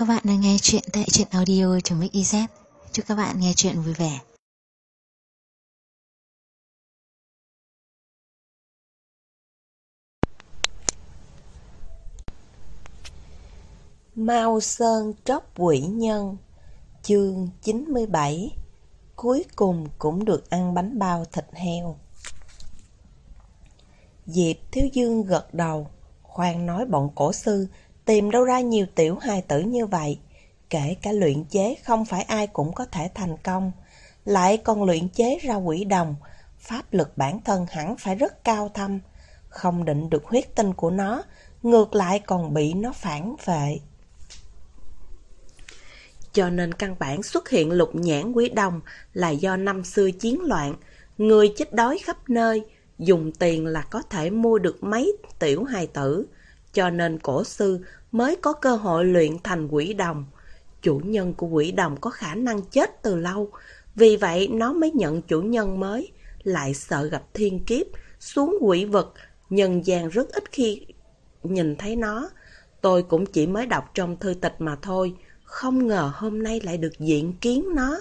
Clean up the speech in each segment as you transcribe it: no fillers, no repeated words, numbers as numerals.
Các bạn đang nghe chuyện tại truyện audio.mix.iz. Chúc các bạn nghe chuyện vui vẻ. Mao Sơn Tróc Quỷ Nhân, chương 97. Cuối cùng cũng được ăn bánh bao thịt heo. Diệp Thiếu Dương gật đầu. Khoan nói bọn cổ sư tìm đâu ra nhiều tiểu hài tử như vậy. Kể cả luyện chế không phải ai cũng có thể thành công. Lại còn luyện chế ra quỷ đồng. Pháp lực bản thân hẳn phải rất cao thâm. Không định được huyết tinh của nó, ngược lại còn bị nó phản vệ. Cho nên căn bản xuất hiện lục nhãn quỷ đồng là do năm xưa chiến loạn, người chết đói khắp nơi, dùng tiền là có thể mua được mấy tiểu hài tử, cho nên cổ sư mới có cơ hội luyện thành quỷ đồng. Chủ nhân của quỷ đồng có khả năng chết từ lâu, vì vậy nó mới nhận chủ nhân mới, lại sợ gặp thiên kiếp, xuống quỷ vực, nhân gian rất ít khi nhìn thấy nó. Tôi cũng chỉ mới đọc trong thư tịch mà thôi, không ngờ hôm nay lại được diện kiến nó.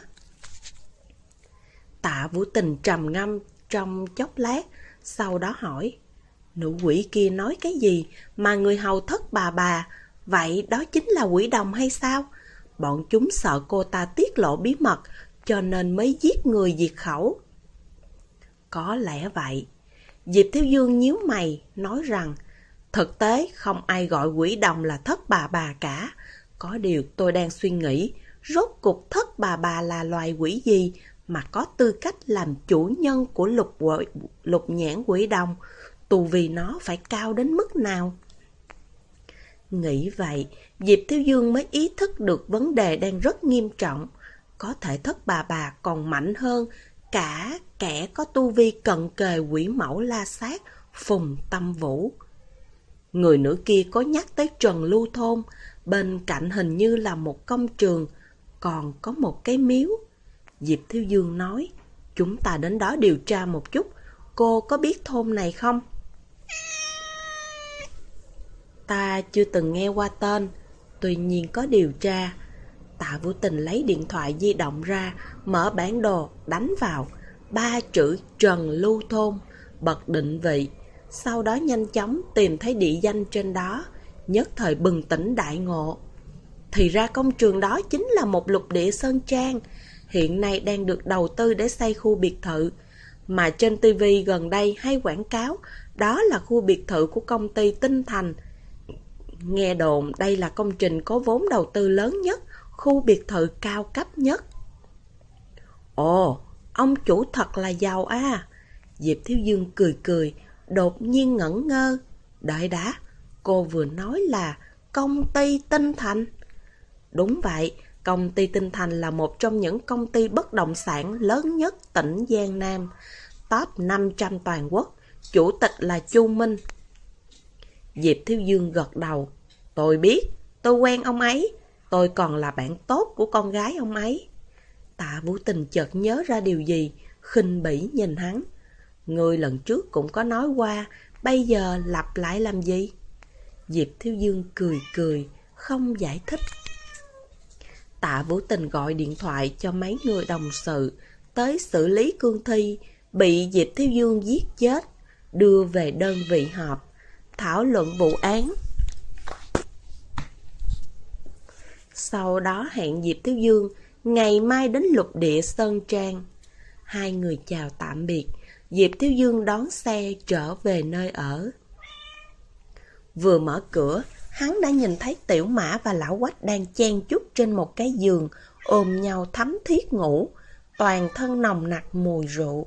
Tạ Vũ Tình trầm ngâm trong chốc lát, sau đó hỏi: nữ quỷ kia nói cái gì mà người hầu thất bà, vậy đó chính là quỷ đồng hay sao? Bọn chúng sợ cô ta tiết lộ bí mật, cho nên mới giết người diệt khẩu. Có lẽ vậy. Diệp Thiếu Dương nhíu mày, nói rằng thực tế không ai gọi quỷ đồng là thất bà cả. Có điều tôi đang suy nghĩ, rốt cuộc thất bà là loài quỷ gì mà có tư cách làm chủ nhân của lục nhãn quỷ đồng, tu vi nó phải cao đến mức nào? Nghĩ vậy, Diệp Thiếu Dương mới ý thức được vấn đề đang rất nghiêm trọng. Có thể thất bà còn mạnh hơn cả kẻ có tu vi cận kề quỷ mẫu La Sát, Phùng Tâm Vũ. Người nữ kia có nhắc tới Trần Lưu Thôn, bên cạnh hình như là một công trường, còn có một cái miếu. Diệp Thiếu Dương nói: chúng ta đến đó điều tra một chút, cô có biết thôn này không? Ta chưa từng nghe qua tên, tuy nhiên có điều tra. Tạ Vũ Tình lấy điện thoại di động ra, mở bản đồ, đánh vào 3 chữ Trần Lưu Thôn, bật định vị, sau đó nhanh chóng tìm thấy địa danh trên đó, nhất thời bừng tỉnh đại ngộ. Thì ra công trường đó chính là một lục địa sơn trang, hiện nay đang được đầu tư để xây khu biệt thự. Mà trên TV gần đây hay quảng cáo, đó là khu biệt thự của công ty Tinh Thành. Nghe đồn đây là công trình có vốn đầu tư lớn nhất, khu biệt thự cao cấp nhất. Ồ, ông chủ thật là giàu à. Diệp Thiếu Dương cười, đột nhiên ngẩn ngơ. Đợi đã, cô vừa nói là công ty Tinh Thành. Đúng vậy, công ty Tinh Thành là một trong những công ty bất động sản lớn nhất tỉnh Giang Nam, top 500 toàn quốc, chủ tịch là Chu Minh. Diệp Thiếu Dương gật đầu. Tôi biết, tôi quen ông ấy, tôi còn là bạn tốt của con gái ông ấy. Tạ Vũ Tình chợt nhớ ra điều gì, khinh bỉ nhìn hắn. Người lần trước cũng có nói qua, bây giờ lặp lại làm gì? Diệp Thiếu Dương cười, không giải thích. Tạ Vũ Tình gọi điện thoại cho mấy người đồng sự tới xử lý cương thi bị Diệp Thiếu Dương giết chết, đưa về đơn vị họp, thảo luận vụ án. Sau đó hẹn Diệp Thiếu Dương ngày mai đến lục địa Sơn Trang. Hai người chào tạm biệt, Diệp Thiếu Dương đón xe trở về nơi ở. Vừa mở cửa, hắn đã nhìn thấy Tiểu Mã và Lão Quách đang chen chúc trên một cái giường, ôm nhau thấm thiết ngủ, toàn thân nồng nặc mùi rượu.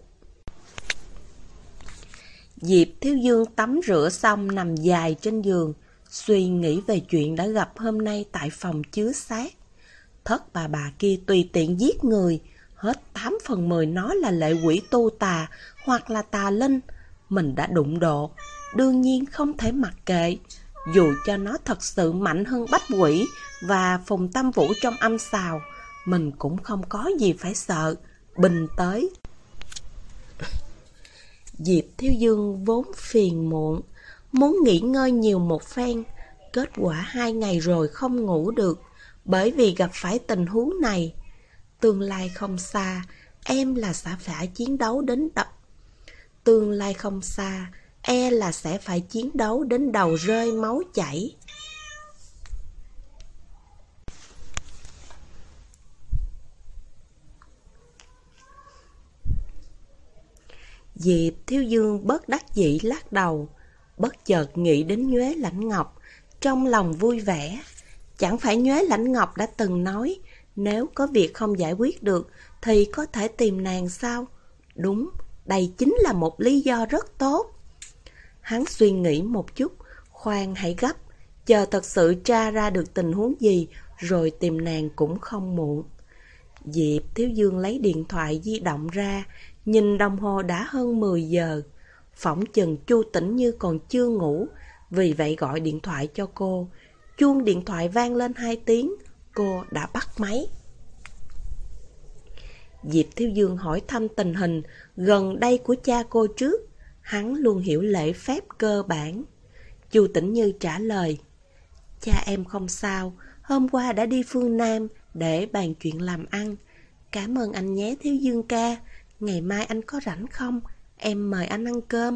Diệp Thiếu Dương tắm rửa xong nằm dài trên giường, suy nghĩ về chuyện đã gặp hôm nay tại phòng chứa xác. Thất bà kia tùy tiện giết người, hết 8 phần 10 nó là lệ quỷ tu tà hoặc là tà linh. Mình đã đụng độ, đương nhiên không thể mặc kệ. Dù cho nó thật sự mạnh hơn Bách Quỷ và Phùng Tâm Vũ trong âm xào, mình cũng không có gì phải sợ. Bình tới. Diệp Thiếu Dương vốn phiền muộn, muốn nghỉ ngơi nhiều một phen. Kết quả 2 ngày rồi không ngủ được. Bởi vì gặp phải tình huống này, tương lai không xa, em là sẽ phải chiến đấu đến Tương lai không xa, là sẽ phải chiến đấu đến đầu rơi máu chảy. Diệp Thiếu Dương bất đắc dĩ lắc đầu, bất chợt nghĩ đến Nhuế Lãnh Ngọc, trong lòng vui vẻ. Chẳng phải Nhuế Lãnh Ngọc đã từng nói, nếu có việc không giải quyết được thì có thể tìm nàng sao? Đúng, đây chính là một lý do rất tốt. Hắn suy nghĩ một chút, khoan hãy gấp, chờ thật sự tra ra được tình huống gì rồi tìm nàng cũng không muộn. Diệp Thiếu Dương lấy điện thoại di động ra, nhìn đồng hồ đã hơn 10 giờ. Phỏng chừng Chu Tĩnh Như còn chưa ngủ, vì vậy gọi điện thoại cho cô. Chuông điện thoại vang lên 2 tiếng, cô đã bắt máy. Diệp Thiếu Dương hỏi thăm tình hình gần đây của cha cô trước. Hắn luôn hiểu lễ phép cơ bản. Chu Tĩnh Như trả lời, cha em không sao, hôm qua đã đi phương Nam để bàn chuyện làm ăn. Cảm ơn anh nhé Thiếu Dương ca, ngày mai anh có rảnh không? Em mời anh ăn cơm.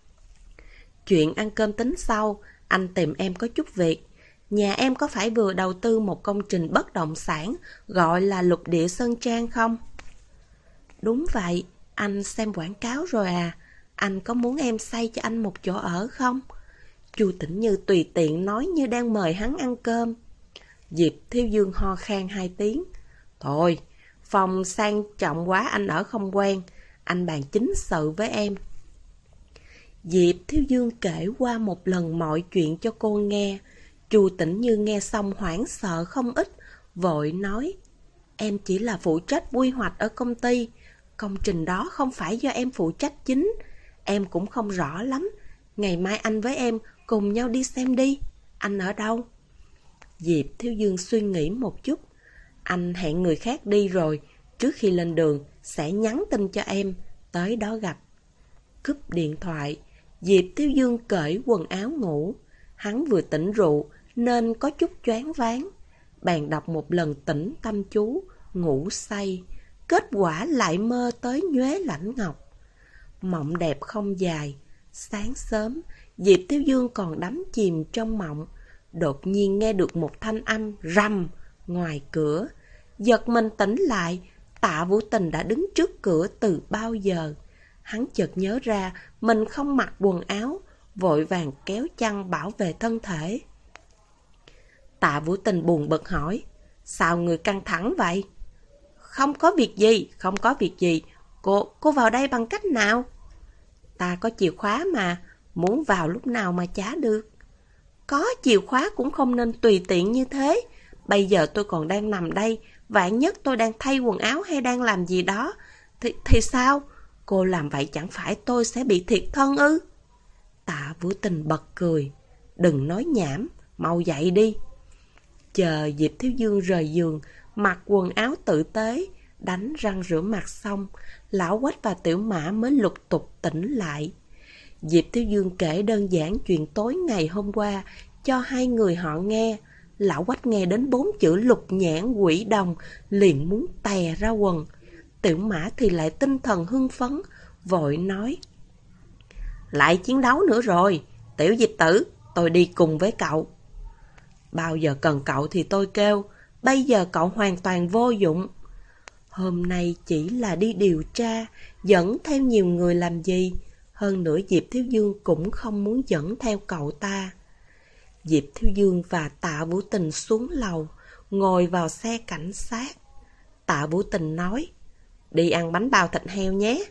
Chuyện ăn cơm tính sau, anh tìm em có chút việc. Nhà em có phải vừa đầu tư một công trình bất động sản gọi là Lục Địa Sơn Trang không? Đúng vậy, anh xem quảng cáo rồi à. Anh có muốn em xây cho anh một chỗ ở không? Chu Tĩnh Như tùy tiện nói như đang mời hắn ăn cơm. Diệp Thiếu Dương ho khan 2 tiếng. Thôi, phòng sang trọng quá anh ở không quen. Anh bàn chính sự với em. Diệp Thiếu Dương kể qua một lần mọi chuyện cho cô nghe. Chu Tĩnh Như nghe xong hoảng sợ không ít, vội nói, em chỉ là phụ trách quy hoạch ở công ty. Công trình đó không phải do em phụ trách chính. Em cũng không rõ lắm. Ngày mai anh với em cùng nhau đi xem đi. Anh ở đâu? Diệp Thiếu Dương suy nghĩ một chút. Anh hẹn người khác đi rồi. Trước khi lên đường sẽ nhắn tin cho em, tới đó gặp. Cúp điện thoại, Diệp Thiếu Dương cởi quần áo ngủ. Hắn vừa tỉnh rượu nên có chút choáng váng. Bèn đọc một lần tĩnh tâm chú, ngủ say. Kết quả lại mơ tới Nhuế Lãnh Ngọc. Mộng đẹp không dài. Sáng sớm, Diệp Thiếu Dương còn đắm chìm trong mộng. Đột nhiên nghe được một thanh âm rầm ngoài cửa. Giật mình tỉnh lại, Tạ Vũ Tình đã đứng trước cửa từ bao giờ. Hắn chợt nhớ ra mình không mặc quần áo, vội vàng kéo chăn bảo vệ thân thể. Tạ Vũ Tình buồn bực hỏi, sao người căng thẳng vậy? Không có việc gì, không có việc gì. Cô vào đây bằng cách nào? Ta có chìa khóa mà, muốn vào lúc nào mà trả được. Có chìa khóa cũng không nên tùy tiện như thế. Bây giờ tôi còn đang nằm đây, vạn nhất tôi đang thay quần áo hay đang làm gì đó. Thì sao? Cô làm vậy chẳng phải tôi sẽ bị thiệt thân ư? Tạ Vũ Tình bật cười. Đừng nói nhảm, mau dậy đi. Chờ Diệp Thiếu Dương rời giường, mặc quần áo tử tế, đánh răng rửa mặt xong, Lão Quách và Tiểu Mã mới lục tục tỉnh lại. Diệp Thiếu Dương kể đơn giản chuyện tối ngày hôm qua cho hai người họ nghe. Lão Quách nghe đến 4 chữ lục nhãn quỷ đồng liền muốn tè ra quần. Tiểu Mã thì lại tinh thần hưng phấn, vội nói, lại chiến đấu nữa rồi, Tiểu Diệp tử, tôi đi cùng với cậu. Bao giờ cần cậu thì tôi kêu, bây giờ cậu hoàn toàn vô dụng. Hôm nay chỉ là đi điều tra, dẫn theo nhiều người làm gì? Hơn nữa Diệp Thiếu Dương cũng không muốn dẫn theo cậu ta. Diệp Thiếu Dương và Tạ Vũ Tình xuống lầu, ngồi vào xe cảnh sát. Tạ Vũ Tình nói, đi ăn bánh bao thịt heo nhé.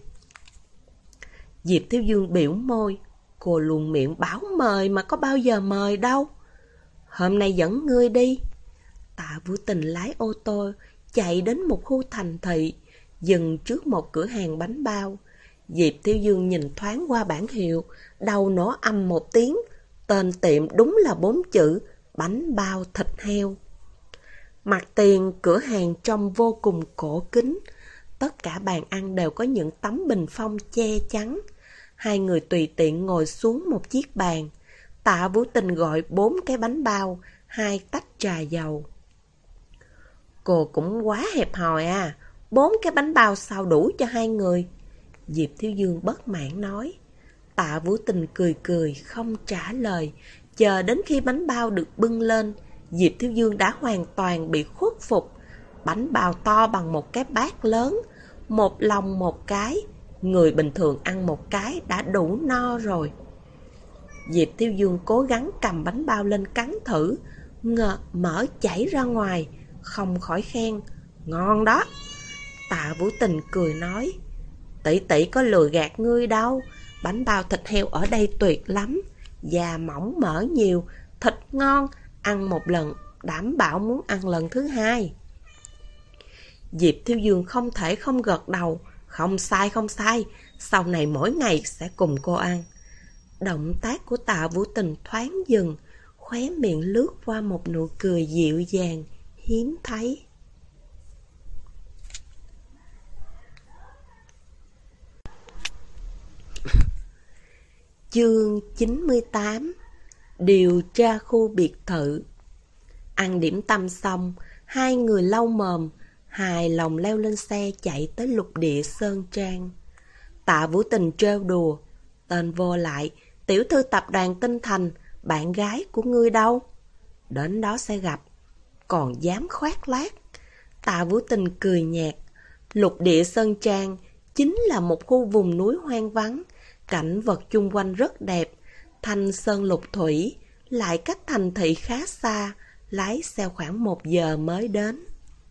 Diệp Thiếu Dương biểu môi, cô luôn miệng bảo mời mà có bao giờ mời đâu. Hôm nay dẫn ngươi đi. Tạ Vũ Tình lái ô tô, chạy đến một khu thành thị, dừng trước một cửa hàng bánh bao. Diệp Thiếu Dương nhìn thoáng qua bảng hiệu, đầu nổ ầm một tiếng. Tên tiệm đúng là 4 chữ, bánh bao thịt heo. Mặt tiền cửa hàng trông vô cùng cổ kính. Tất cả bàn ăn đều có những tấm bình phong che chắn. Hai người tùy tiện ngồi xuống một chiếc bàn. Tạ Vũ Tình gọi 4 cái bánh bao, 2 tách trà dầu. Cô cũng quá hẹp hòi à, 4 cái bánh bao sao đủ cho 2 người? Diệp Thiếu Dương bất mãn nói. Tạ Vũ Tình cười cười không trả lời. Chờ đến khi bánh bao được bưng lên, Diệp Thiếu Dương đã hoàn toàn bị khuất phục. Bánh bao to bằng một cái bát lớn, một lòng một cái. Người bình thường ăn một cái đã đủ no rồi. Diệp Thiếu Dương cố gắng cầm bánh bao lên cắn thử, mỡ chảy ra ngoài, không khỏi khen. Ngon đó. Tạ Vũ Tình cười nói. Tỷ tỷ có lừa gạt ngươi đâu. Bánh bao thịt heo ở đây tuyệt lắm. Da mỏng mỡ nhiều, thịt ngon. Ăn một lần, đảm bảo muốn ăn lần thứ hai. Diệp Thiếu Dương không thể không gật đầu. Không sai, không sai. Sau này mỗi ngày sẽ cùng cô ăn. Động tác của Tạ Vũ Tình thoáng dừng, khóe miệng lướt qua một nụ cười dịu dàng, hiếm thấy. Chương 98. Điều tra khu biệt thự. Ăn điểm tâm xong, hai người lau mồm, hài lòng leo lên xe chạy tới Lục Địa Sơn Trang. Tạ Vũ Tình trêu đùa. Tên vô lại, tiểu thư tập đoàn Tinh Thành, bạn gái của ngươi đâu? Đến đó sẽ gặp. Còn dám khoác lác. Tạ Vũ Tình cười nhạt. Lục Địa Sơn Trang chính là một khu vùng núi hoang vắng. Cảnh vật chung quanh rất đẹp. Thanh sơn lục thủy, lại cách thành thị khá xa. Lái xe khoảng 1 giờ mới đến.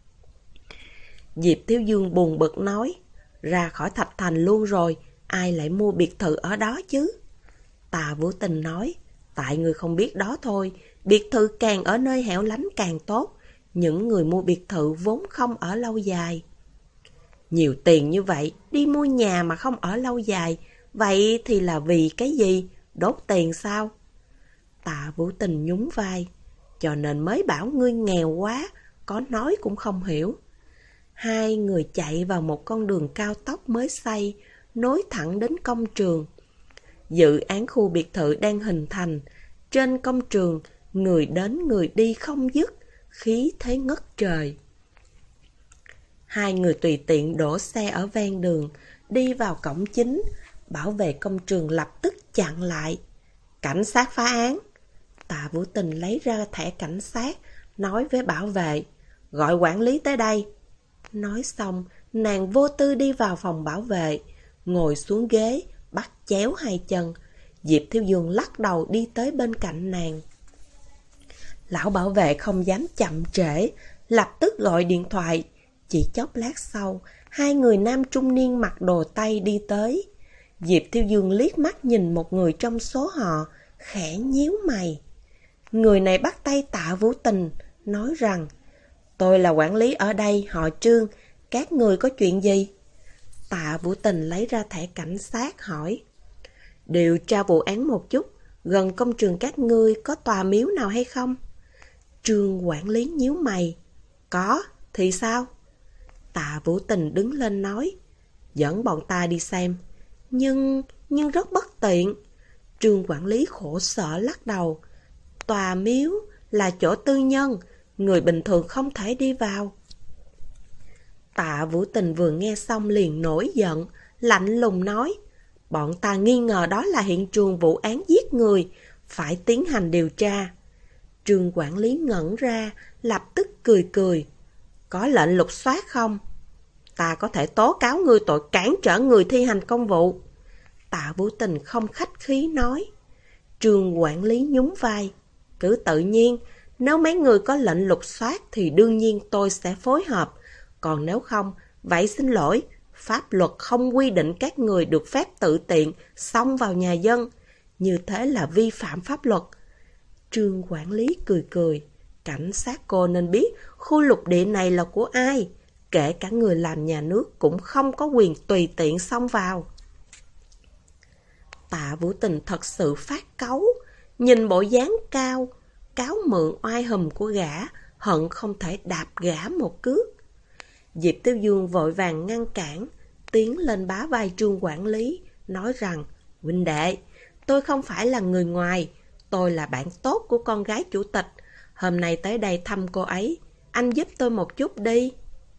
Diệp Thiếu Dương buồn bực nói. Ra khỏi Thạch Thành luôn rồi, ai lại mua biệt thự ở đó chứ? Tạ Vũ Tình nói. Tại người không biết đó thôi. Biệt thự càng ở nơi hẻo lánh càng tốt. Những người mua biệt thự vốn không ở lâu dài. Nhiều tiền như vậy, đi mua nhà mà không ở lâu dài, vậy thì là vì cái gì? Đốt tiền sao? Tạ Vũ Tình nhún vai. Cho nên mới bảo ngươi nghèo quá, có nói cũng không hiểu. Hai người chạy vào một con đường cao tốc mới xây, nối thẳng đến công trường. Dự án khu biệt thự đang hình thành. Trên công trường, người đến người đi không dứt, khí thế ngất trời. Hai người tùy tiện đổ xe ở ven đường, đi vào cổng chính. Bảo vệ công trường lập tức chặn lại. Cảnh sát phá án. Tạ Vũ Tình lấy ra thẻ cảnh sát, nói với bảo vệ. Gọi quản lý tới đây. Nói xong, nàng vô tư đi vào phòng bảo vệ, ngồi xuống ghế, bắt chéo hai chân. Diệp Thiếu Dương lắc đầu đi tới bên cạnh nàng. Lão bảo vệ không dám chậm trễ, lập tức gọi điện thoại. Chỉ chốc lát sau, hai người nam trung niên mặc đồ Tây đi tới. Diệp Thiếu Dương liếc mắt nhìn một người trong số họ, khẽ nhíu mày. Người này bắt tay Tạ Vũ Tình, nói rằng, tôi là quản lý ở đây, họ Trương, các người có chuyện gì? Tạ Vũ Tình lấy ra thẻ cảnh sát, hỏi. Điều tra vụ án một chút, gần công trường các ngươi có tòa miếu nào hay không? Trương quản lý nhíu mày. Có, thì sao? Tạ Vũ Tình đứng lên nói. Dẫn bọn ta đi xem. Nhưng rất bất tiện. Trương quản lý khổ sở lắc đầu. Tòa miếu là chỗ tư nhân, người bình thường không thể đi vào. Tạ Vũ Tình vừa nghe xong liền nổi giận, lạnh lùng nói. Bọn ta nghi ngờ đó là hiện trường vụ án giết người, phải tiến hành điều tra. Trương quản lý ngẩn ra, lập tức cười cười. Có lệnh lục soát không? Ta có thể tố cáo ngươi tội cản trở người thi hành công vụ. Tạ Vũ Tình không khách khí nói. Trương quản lý nhún vai. Cứ tự nhiên, nếu mấy người có lệnh lục soát thì đương nhiên tôi sẽ phối hợp. Còn nếu không, vậy xin lỗi, pháp luật không quy định các người được phép tự tiện xông vào nhà dân. Như thế là vi phạm pháp luật. Trương quản lý cười cười. Cảnh sát cô nên biết khu lục địa này là của ai. Kể cả người làm nhà nước cũng không có quyền tùy tiện xông vào. Tạ Vũ Tình thật sự phát cáu. Nhìn bộ dáng cao, cáo mượn oai hùm của gã, hận không thể đạp gã một cước. Diệp Tiêu Dương vội vàng ngăn cản, tiến lên bá vai Trương quản lý, nói rằng, huynh đệ, tôi không phải là người ngoài, tôi là bạn tốt của con gái chủ tịch, hôm nay tới đây thăm cô ấy. anh giúp tôi một chút đi.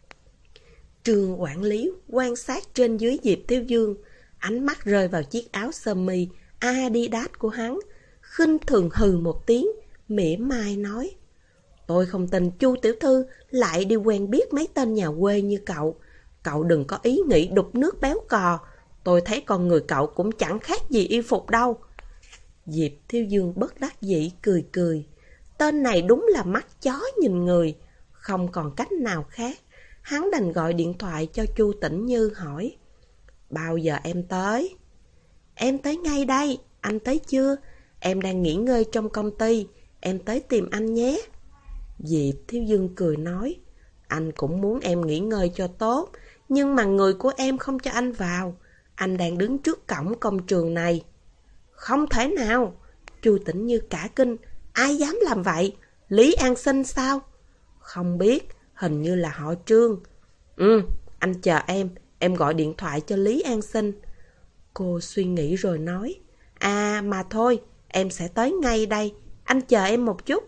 Trương quản lý quan sát trên dưới Diệp Thiếu Dương, ánh mắt rơi vào chiếc áo sơ mi Adidas của hắn, khinh thường hừ một tiếng, mỉa mai nói: tôi không tin Chu tiểu thư lại đi quen biết mấy tên nhà quê như cậu. Cậu đừng có ý nghĩ đục nước béo cò, tôi thấy con người cậu cũng chẳng khác gì y phục đâu. Diệp Thiếu Dương bất đắc dĩ cười cười. Tên này đúng là mắt chó nhìn người. Không còn cách nào khác, hắn đành gọi điện thoại cho Chu Tĩnh Như hỏi: bao giờ em tới? Em tới ngay đây, anh tới chưa? Em đang nghỉ ngơi trong công ty, em tới tìm anh nhé. Diệp Thiếu Dương cười nói: anh cũng muốn em nghỉ ngơi cho tốt, nhưng mà người của em không cho anh vào. Anh đang đứng trước cổng công trường này. Không thể nào! Chu Tĩnh Như cả kinh. Ai dám làm vậy? Lý An Sinh sao? Không biết, hình như là họ Trương. Anh chờ em gọi điện thoại cho Lý An Sinh. Cô suy nghĩ rồi nói: à mà thôi, em sẽ tới ngay đây, anh chờ em một chút.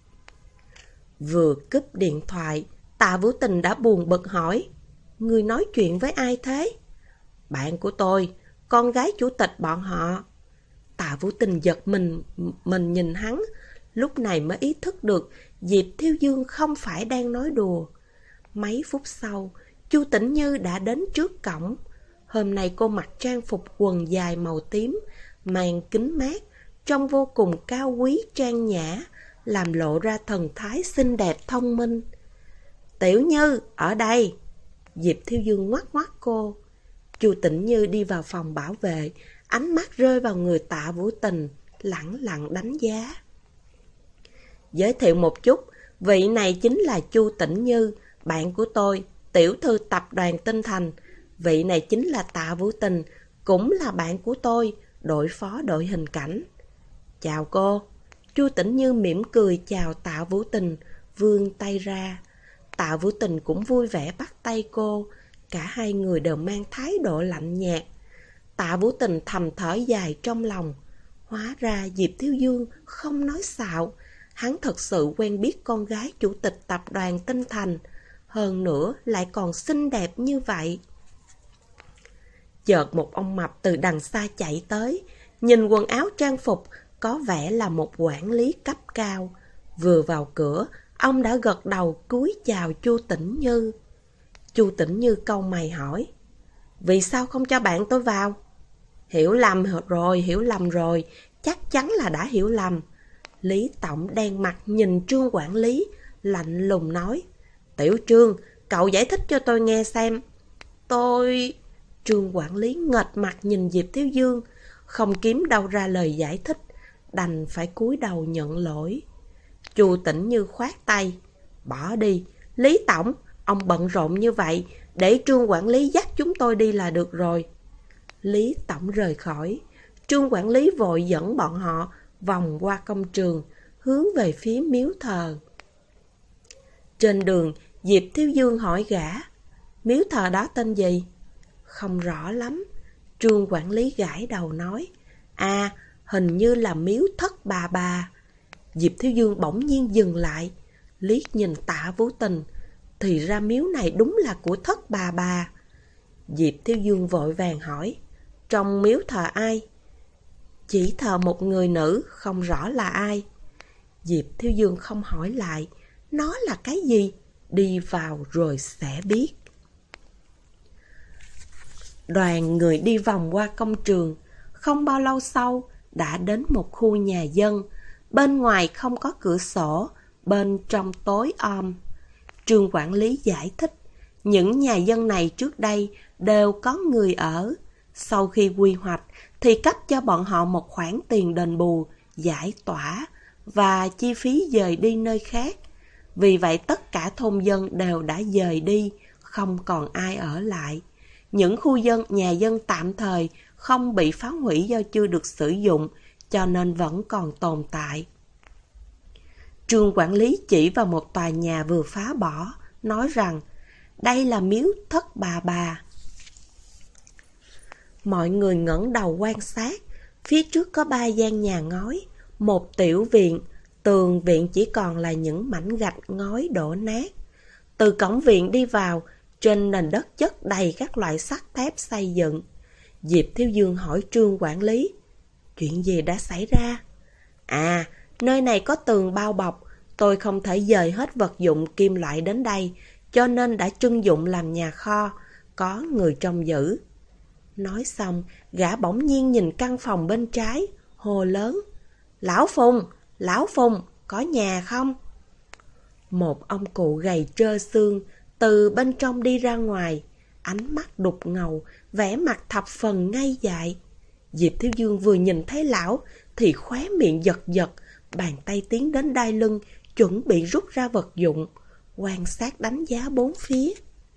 Vừa cúp điện thoại, Tạ Vũ Tình đã buồn bực hỏi: người nói chuyện với ai thế? Bạn của tôi, con gái chủ tịch bọn họ. Tạ Vũ Tình giật mình nhìn hắn, lúc này mới ý thức được Diệp Thiếu Dương không phải đang nói đùa. Mấy phút sau, Chu Tĩnh Như đã đến trước cổng. Hôm nay cô mặc trang phục quần dài màu tím, mang kính mát, trông vô cùng cao quý trang nhã, làm lộ ra thần thái xinh đẹp thông minh. Tiểu Như, ở đây! Diệp Thiếu Dương ngoắc ngoắc cô. Chu Tĩnh Như đi vào phòng bảo vệ, ánh mắt rơi vào người Tạ Vũ Tình, lẳng lặng đánh giá. Giới thiệu một chút, vị này chính là Chu Tĩnh Như, bạn của tôi, tiểu thư tập đoàn Tinh Thành. Vị này chính là Tạ Vũ Tình, cũng là bạn của tôi, đội phó đội hình cảnh. Chào cô. Chu Tĩnh Như mỉm cười chào Tạ Vũ Tình, vươn tay ra. Tạ Vũ Tình cũng vui vẻ bắt tay cô, cả hai người đều mang thái độ lạnh nhạt. Tạ Vũ Tình thầm thở dài trong lòng. Hóa ra Diệp Thiếu Dương không nói xạo, hắn thật sự quen biết con gái chủ tịch tập đoàn Tinh Thành, hơn nữa lại còn xinh đẹp như vậy. Chợt một ông mập từ đằng xa chạy tới, nhìn quần áo trang phục có vẻ là một quản lý cấp cao. Vừa vào cửa, ông đã gật đầu cúi chào Chu Tĩnh Như. Chu Tĩnh Như cau mày hỏi: vì sao không cho bạn tôi vào? Hiểu lầm rồi, chắc chắn là đã hiểu lầm. Lý Tổng đen mặt nhìn Trương quản lý, lạnh lùng nói: Tiểu Trương, cậu giải thích cho tôi nghe xem. Trương quản lý nghệt mặt nhìn Diệp Thiếu Dương, không kiếm đâu ra lời giải thích, đành phải cúi đầu nhận lỗi. Chu Tĩnh Như khoát tay: bỏ đi, Lý Tổng, ông bận rộn như vậy, để Trương quản lý dắt chúng tôi đi là được rồi. Lý Tổng rời khỏi, Trương quản lý vội dẫn bọn họ vòng qua công trường, hướng về phía miếu thờ. Trên đường, Diệp Thiếu Dương hỏi gã: miếu thờ đó tên gì? Không rõ lắm. Trương quản lý gãi đầu nói: à, hình như là miếu Thất Bà Bà. Diệp Thiếu Dương bỗng nhiên dừng lại, liếc nhìn Tạ Vũ Tình. Thì ra miếu này đúng là của Thất Bà Bà. Diệp Thiếu Dương vội vàng hỏi: trong miếu thờ ai? Chỉ thờ một người nữ, không rõ là ai. Diệp Thiếu Dương không hỏi lại, nó là cái gì? Đi vào rồi sẽ biết. Đoàn người đi vòng qua công trường, không bao lâu sau đã đến một khu nhà dân. Bên ngoài không có cửa sổ, bên trong tối om. Trương quản lý giải thích, những nhà dân này trước đây đều có người ở. Sau khi quy hoạch thì cấp cho bọn họ một khoản tiền đền bù, giải tỏa và chi phí dời đi nơi khác. Vì vậy tất cả thôn dân đều đã dời đi, không còn ai ở lại. Những khu nhà dân tạm thời không bị phá hủy do chưa được sử dụng, cho nên vẫn còn tồn tại. Trương quản lý chỉ vào một tòa nhà vừa phá bỏ, nói rằng đây là miếu Thất Bà Bà. Mọi người ngẩng đầu quan sát, phía trước có 3 gian nhà ngói, một tiểu viện, tường viện chỉ còn là những mảnh gạch ngói đổ nát. Từ cổng viện đi vào, trên nền đất chất đầy các loại sắt thép xây dựng. Diệp Thiếu Dương hỏi Trương quản lý, chuyện gì đã xảy ra? À, nơi này có tường bao bọc, tôi không thể dời hết vật dụng kim loại đến đây, cho nên đã trưng dụng làm nhà kho, có người trông giữ. Nói xong, gã bỗng nhiên nhìn căn phòng bên trái, hô lớn, Lão Phùng, có nhà không? Một ông cụ gầy trơ xương từ bên trong đi ra ngoài, ánh mắt đục ngầu, vẻ mặt thập phần ngây dại. Diệp Thiếu Dương vừa nhìn thấy lão thì khóe miệng giật giật, bàn tay tiến đến đai lưng, chuẩn bị rút ra vật dụng, quan sát đánh giá bốn phía.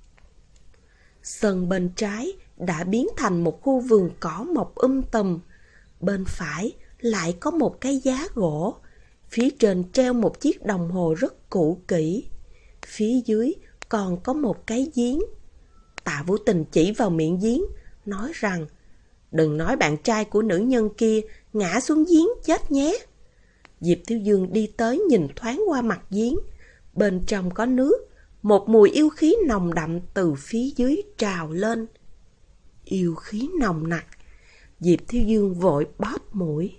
Sân bên trái đã biến thành một khu vườn cỏ mọc tùm. Bên phải lại có một cái giá gỗ. Phía trên treo một chiếc đồng hồ rất cũ kỹ. Phía dưới còn có một cái giếng. Tạ Vũ Tình chỉ vào miệng giếng, nói rằng, đừng nói bạn trai của nữ nhân kia ngã xuống giếng chết nhé. Diệp Thiếu Dương đi tới nhìn thoáng qua mặt giếng. Bên trong có nước, một mùi yêu khí nồng đậm từ phía dưới trào lên. Yêu khí nồng nặc. Diệp Thiếu Dương vội bóp mũi.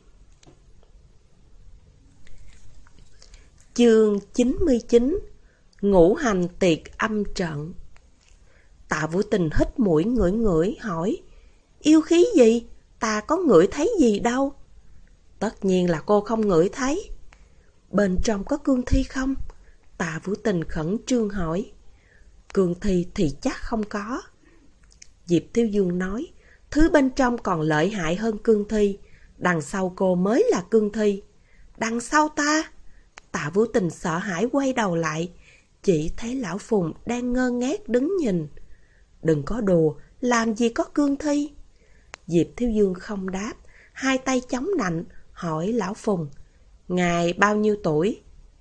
Chương 99. Ngũ hành tiệc âm trận. Tạ Vũ Tình hít mũi ngửi hỏi, yêu khí gì? Ta có ngửi thấy gì đâu. Tất nhiên là cô không ngửi thấy. Bên trong có cương thi không? Tạ Vũ Tình khẩn trương hỏi. Cương thi thì chắc không có. Diệp Thiếu Dương nói, thứ bên trong còn lợi hại hơn cương thi. Đằng sau cô mới là cương thi. Đằng sau ta? Tạ Vũ Tình sợ hãi quay đầu lại, chỉ thấy lão Phùng đang ngơ ngác đứng nhìn. Đừng có đùa, làm gì có cương thi. Diệp Thiếu Dương không đáp, hai tay chống nạnh, hỏi lão Phùng, ngài bao nhiêu tuổi?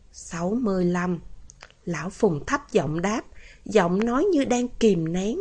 65. Lão Phùng thấp giọng đáp, giọng nói như đang kìm nén.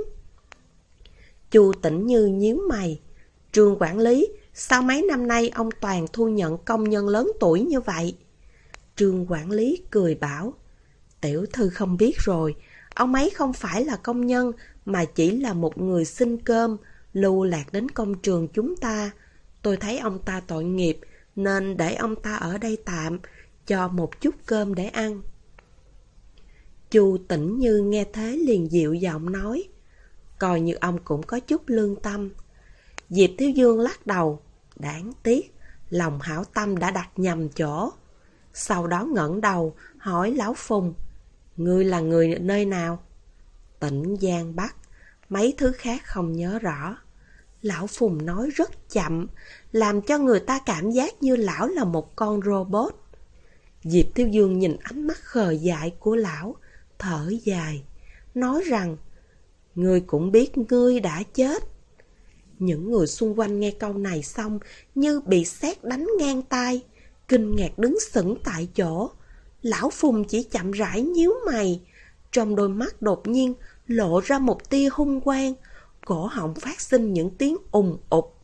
Chu Tĩnh Như nhíu mày, Trương quản lý, sao mấy năm nay ông toàn thu nhận công nhân lớn tuổi như vậy? Trương quản lý cười bảo, tiểu thư không biết rồi, ông ấy không phải là công nhân mà chỉ là một người xin cơm, lưu lạc đến công trường chúng ta. Tôi thấy ông ta tội nghiệp nên để ông ta ở đây tạm, cho một chút cơm để ăn. Chu Tĩnh Như nghe thế liền dịu giọng nói, coi như ông cũng có chút lương tâm. Diệp Thiếu Dương lắc đầu, đáng tiếc, lòng hảo tâm đã đặt nhầm chỗ. Sau đó ngẩng đầu, hỏi lão Phùng, ngươi là người nơi nào? Tỉnh Giang Bắc, mấy thứ khác không nhớ rõ. Lão Phùng nói rất chậm, làm cho người ta cảm giác như lão là một con robot. Diệp Thiếu Dương nhìn ánh mắt khờ dại của lão, thở dài, nói rằng, ngươi cũng biết ngươi đã chết. Những người xung quanh nghe câu này xong như bị sét đánh ngang tai, kinh ngạc đứng sững tại chỗ. Lão Phùng chỉ chậm rãi nhíu mày, trong đôi mắt đột nhiên lộ ra một tia hung quang, cổ họng phát sinh những tiếng ùng ục.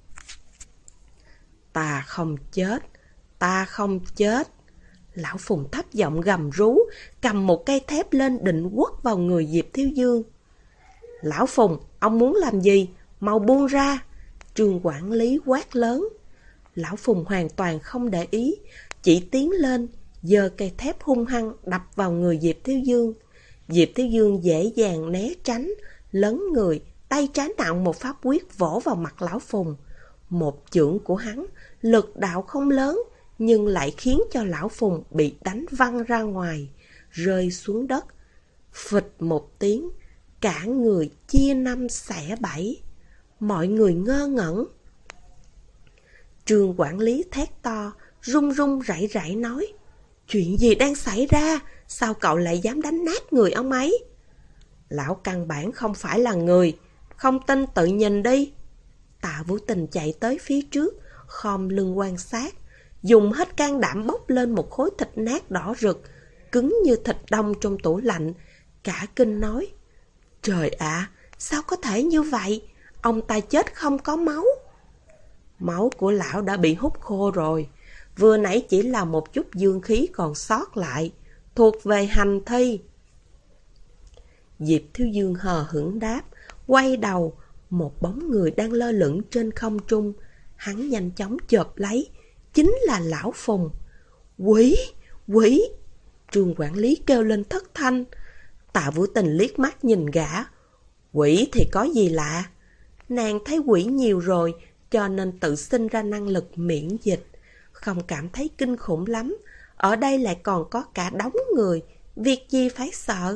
Ta không chết, ta không chết. Lão Phùng thấp giọng gầm rú, cầm một cây thép lên định quất vào người Diệp Thiếu Dương. Lão Phùng, ông muốn làm gì? Mau buông ra. Trương quản lý quát lớn. Lão Phùng hoàn toàn không để ý, chỉ tiến lên, giơ cây thép hung hăng đập vào người Diệp Thiếu Dương. Diệp Thiếu Dương dễ dàng né tránh, lấn người, tay trái nặng một pháp quyết vỗ vào mặt lão Phùng. Một chưởng của hắn, lực đạo không lớn, nhưng lại khiến cho lão Phùng bị đánh văng ra ngoài, rơi xuống đất. Phịch một tiếng, cả người chia năm xẻ bảy. Mọi người ngơ ngẩn. Trương quản lý thét to, run run rẩy rẩy nói, chuyện gì đang xảy ra? Sao cậu lại dám đánh nát người ông ấy? Lão căn bản không phải là người, không tin tự nhìn đi. Tạ Vũ Tình chạy tới phía trước, khom lưng quan sát, dùng hết can đảm bốc lên một khối thịt nát đỏ rực, cứng như thịt đông trong tủ lạnh, cả kinh nói, trời ạ, sao có thể như vậy? Ông ta chết không có máu. Máu của lão đã bị hút khô rồi, vừa nãy chỉ là một chút dương khí còn sót lại, thuộc về hành thi. Diệp Thiếu Dương hờ hững đáp, quay đầu, một bóng người đang lơ lửng trên không trung. Hắn nhanh chóng chộp lấy, chính là lão Phùng. Quỷ, quỷ! Trương quản lý kêu lên thất thanh. Tạ Vũ Tình liếc mắt nhìn gã. Quỷ thì có gì lạ? Nàng thấy quỷ nhiều rồi, cho nên tự sinh ra năng lực miễn dịch. Không cảm thấy kinh khủng lắm. Ở đây lại còn có cả đống người, việc gì phải sợ?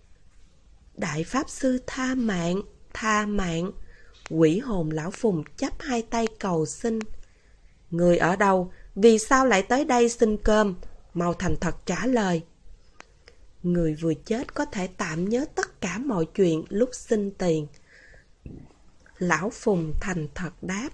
Đại Pháp Sư tha mạng, tha mạng. Quỷ hồn lão Phùng chắp hai tay cầu xin. Người ở đâu? Vì sao lại tới đây xin cơm? Mau thành thật trả lời. Người vừa chết có thể tạm nhớ tất cả mọi chuyện lúc xin tiền. Lão Phùng thành thật đáp.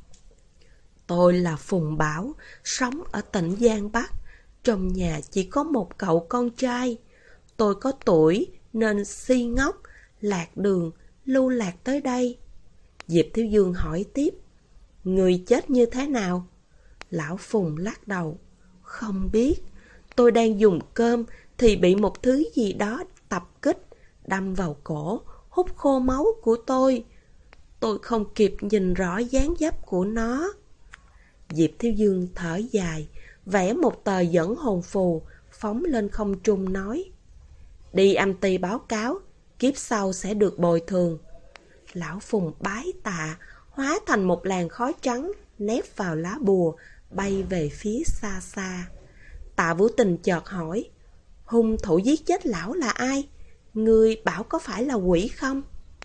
Tôi là Phùng Bảo, sống ở tỉnh Giang Bắc. Trong nhà chỉ có một cậu con trai. Tôi có tuổi nên si ngốc, lạc đường, lưu lạc tới đây. Diệp Thiếu Dương hỏi tiếp. Người chết như thế nào? Lão Phùng lắc đầu. Không biết. Tôi đang dùng cơm thì bị một thứ gì đó tập kích, đâm vào cổ, hút khô máu của tôi. Tôi không kịp nhìn rõ dáng dấp của nó. Diệp Thiếu Dương thở dài, vẽ một tờ dẫn hồn phù, phóng lên không trung nói. Đi âm ty báo cáo, kiếp sau sẽ được bồi thường. Lão Phùng bái tạ, hóa thành một làn khói trắng, nép vào lá bùa, bay về phía xa xa. Tạ Vũ Tình chợt hỏi, hung thủ giết chết lão là ai? Ngươi bảo có phải là quỷ không?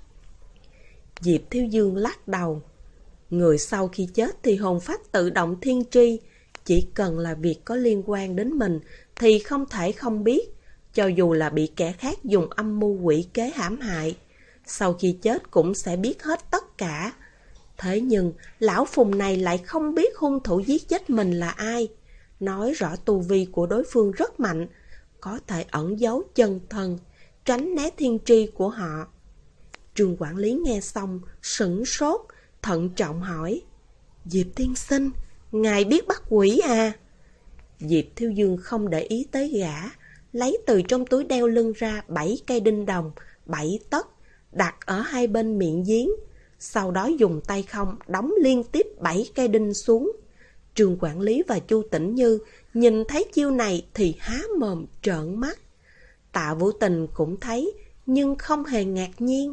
Diệp Thiếu Dương lắc đầu. Người sau khi chết thì hồn phách tự động thiên tri. Chỉ cần là việc có liên quan đến mình thì không thể không biết, cho dù là bị kẻ khác dùng âm mưu quỷ kế hãm hại. Sau khi chết cũng sẽ biết hết tất cả. Thế nhưng lão Phùng này lại không biết hung thủ giết chết mình là ai. Nói rõ tu vi của đối phương rất mạnh, có thể ẩn giấu chân thân, tránh né thiên tri của họ. Trương quản lý nghe xong, sửng sốt, thận trọng hỏi. Diệp tiên sinh, ngài biết bắt quỷ à? Diệp Thiếu Dương không để ý tới gã, lấy từ trong túi đeo lưng ra 7 cây đinh đồng, 7 tấc, đặt ở hai bên miệng giếng. Sau đó dùng tay không đóng liên tiếp 7 cây đinh xuống. Trương quản lý và Chu Tĩnh Như nhìn thấy chiêu này thì há mồm trợn mắt. Tạ Vũ Tình cũng thấy, nhưng không hề ngạc nhiên.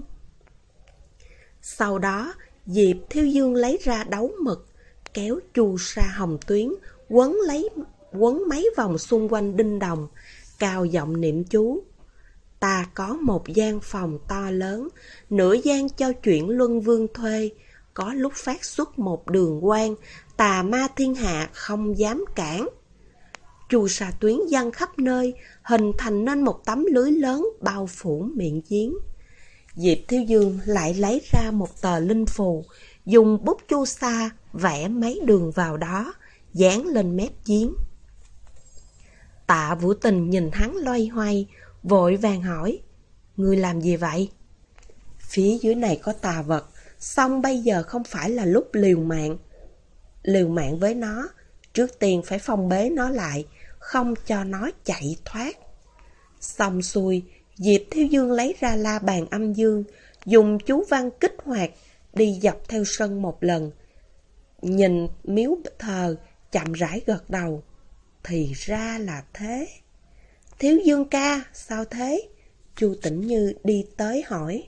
Sau đó, Diệp Thiếu Dương lấy ra đấu mực, kéo chu sa hồng tuyến, quấn mấy vòng xung quanh đinh đồng, cao giọng niệm chú. Ta có một gian phòng to lớn, nửa gian cho chuyện luân vương thuê, có lúc phát xuất một đường quang, tà ma thiên hạ không dám cản. Chu sa tuyến giăng khắp nơi, hình thành nên một tấm lưới lớn bao phủ miệng giếng. Diệp Thiếu Dương lại lấy ra một tờ linh phù, dùng bút chu sa vẽ mấy đường vào đó, dán lên mép giếng. Tạ Vũ Tình nhìn hắn loay hoay, vội vàng hỏi, ngươi làm gì vậy? Phía dưới này có tà vật, xong bây giờ không phải là lúc liều mạng. Liều mạng với nó, trước tiên phải phong bế nó lại, không cho nó chạy thoát. Xong xuôi, Diệp Thiếu Dương lấy ra la bàn âm dương, dùng chú văn kích hoạt, đi dọc theo sân một lần. Nhìn miếu thờ, chậm rãi gật đầu. Thì ra là thế. Thiếu Dương ca, sao thế? Chu Tĩnh Như đi tới hỏi.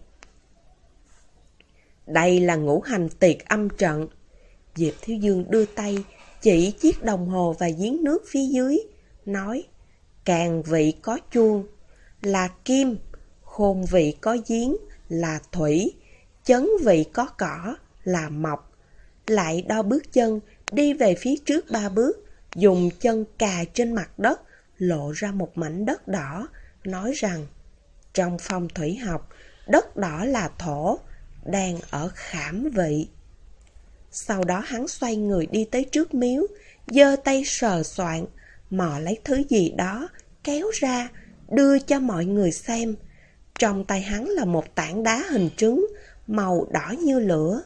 Đây là ngũ hành tiệt âm trận. Diệp Thiếu Dương đưa tay, chỉ chiếc đồng hồ và giếng nước phía dưới, nói, càng vị có chuông là kim, khôn vị có giếng là thủy, chấn vị có cỏ là mộc. Lại đo bước chân, đi về phía trước 3 bước, dùng chân cà trên mặt đất, lộ ra một mảnh đất đỏ, nói rằng, trong phong thủy học, đất đỏ là thổ, đang ở khảm vị. Sau đó hắn xoay người đi tới trước miếu, giơ tay sờ soạn, mò lấy thứ gì đó, kéo ra, đưa cho mọi người xem. Trong tay hắn là một tảng đá hình trứng, màu đỏ như lửa.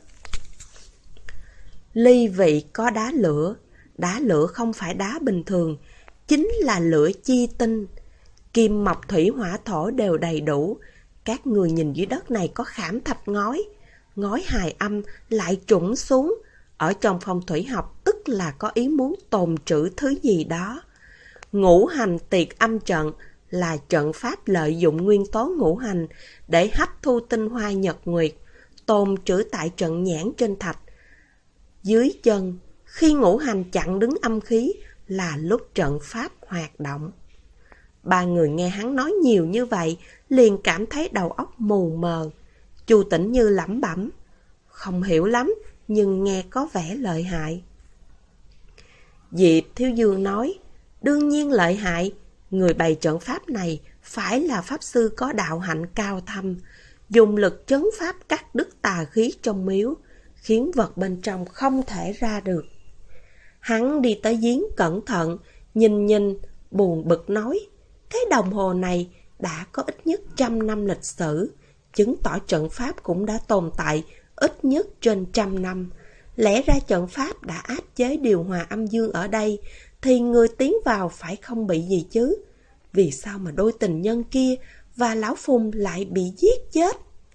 Ly vị có đá lửa không phải đá bình thường, chính là lửa chi tinh. Kim mộc thủy hỏa thổ đều đầy đủ, Các người nhìn dưới đất này có khảm thạch ngói. Ngói hài âm lại trũng xuống. Ở trong phong thủy học tức là có ý muốn tồn trữ thứ gì đó. Ngũ hành tiệt âm trận là trận pháp lợi dụng nguyên tố ngũ hành để hấp thu tinh hoa nhật nguyệt, tồn trữ tại trận nhãn trên thạch. Dưới chân, khi ngũ hành chặn đứng âm khí là lúc trận pháp hoạt động. Ba người nghe hắn nói nhiều như vậy, liền cảm thấy đầu óc mù mờ. Chu Tĩnh Như lẩm bẩm, không hiểu lắm, nhưng nghe có vẻ lợi hại. Diệp Thiếu Dương nói, đương nhiên lợi hại, người bày trận pháp này phải là pháp sư có đạo hạnh cao thâm, dùng lực trấn pháp cắt đứt tà khí trong miếu, khiến vật bên trong không thể ra được. Hắn đi tới giếng cẩn thận, nhìn, buồn bực nói, cái đồng hồ này đã có ít nhất 100 năm lịch sử, chứng tỏ trận pháp cũng đã tồn tại ít nhất trên 100 năm. Lẽ ra trận pháp đã áp chế điều hòa âm dương ở đây, thì người tiến vào phải không bị gì chứ? Vì sao mà đôi tình nhân kia và Lão Phùng lại bị giết chết?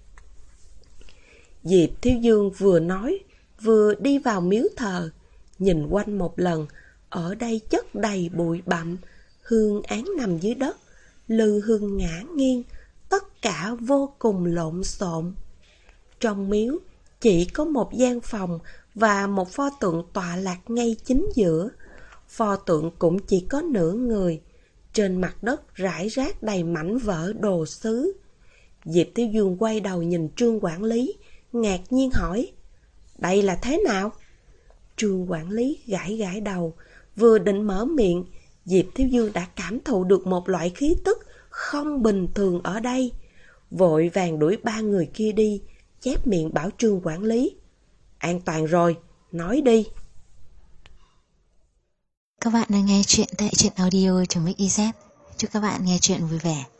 Diệp Thiếu Dương vừa nói, vừa đi vào miếu thờ, nhìn quanh một lần, ở đây chất đầy bụi bặm, hương án nằm dưới đất, lư hương ngã nghiêng, tất cả vô cùng lộn xộn. Trong miếu chỉ có một gian phòng và một pho tượng tọa lạc ngay chính giữa. Pho tượng cũng chỉ có nửa người, trên mặt đất rải rác đầy mảnh vỡ đồ sứ. Diệp Thiếu Dương quay đầu nhìn Trương quản lý, ngạc nhiên hỏi, đây là thế nào? Trương quản lý gãi đầu, vừa định mở miệng, Diệp Thiếu Dương đã cảm thụ được một loại khí tức không bình thường ở đây. Vội vàng đuổi ba người kia đi, chép miệng bảo Trương quản lý, an toàn rồi, nói đi. Các bạn đang nghe chuyện tại truyện audio.mix.iz. Chúc các bạn nghe chuyện vui vẻ.